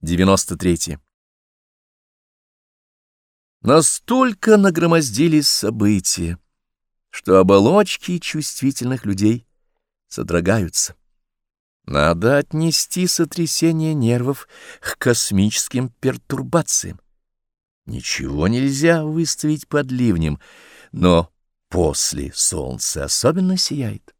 93. Настолько нагромоздились события, что оболочки чувствительных людей содрогаются. Надо отнести сотрясение нервов к космическим пертурбациям. Ничего нельзя выставить под ливнем, но после солнце особенно сияет.